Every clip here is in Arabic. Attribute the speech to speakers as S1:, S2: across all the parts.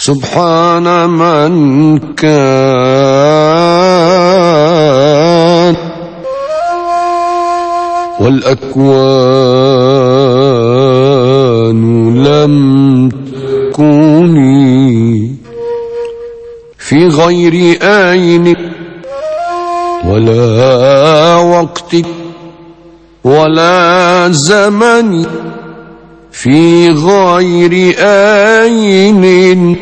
S1: سبحان من كان والأكوان لم تكن في غير آين ولا وقت ولا زمن، في غير آين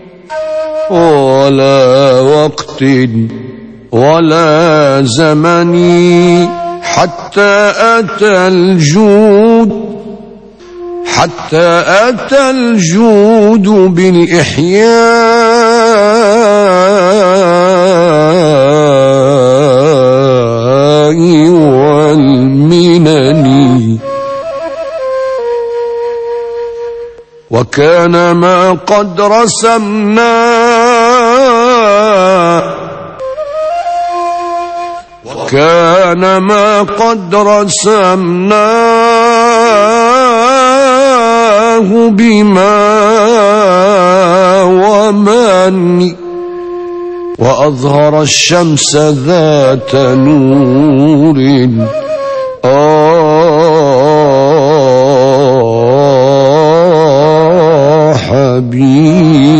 S1: ولا وقت ولا زمن، حتى أتى الجود بالإحياء والمنن. وكان ما قد رسمناه بما ومن، وأظهر الشمس ذات نور حبيب.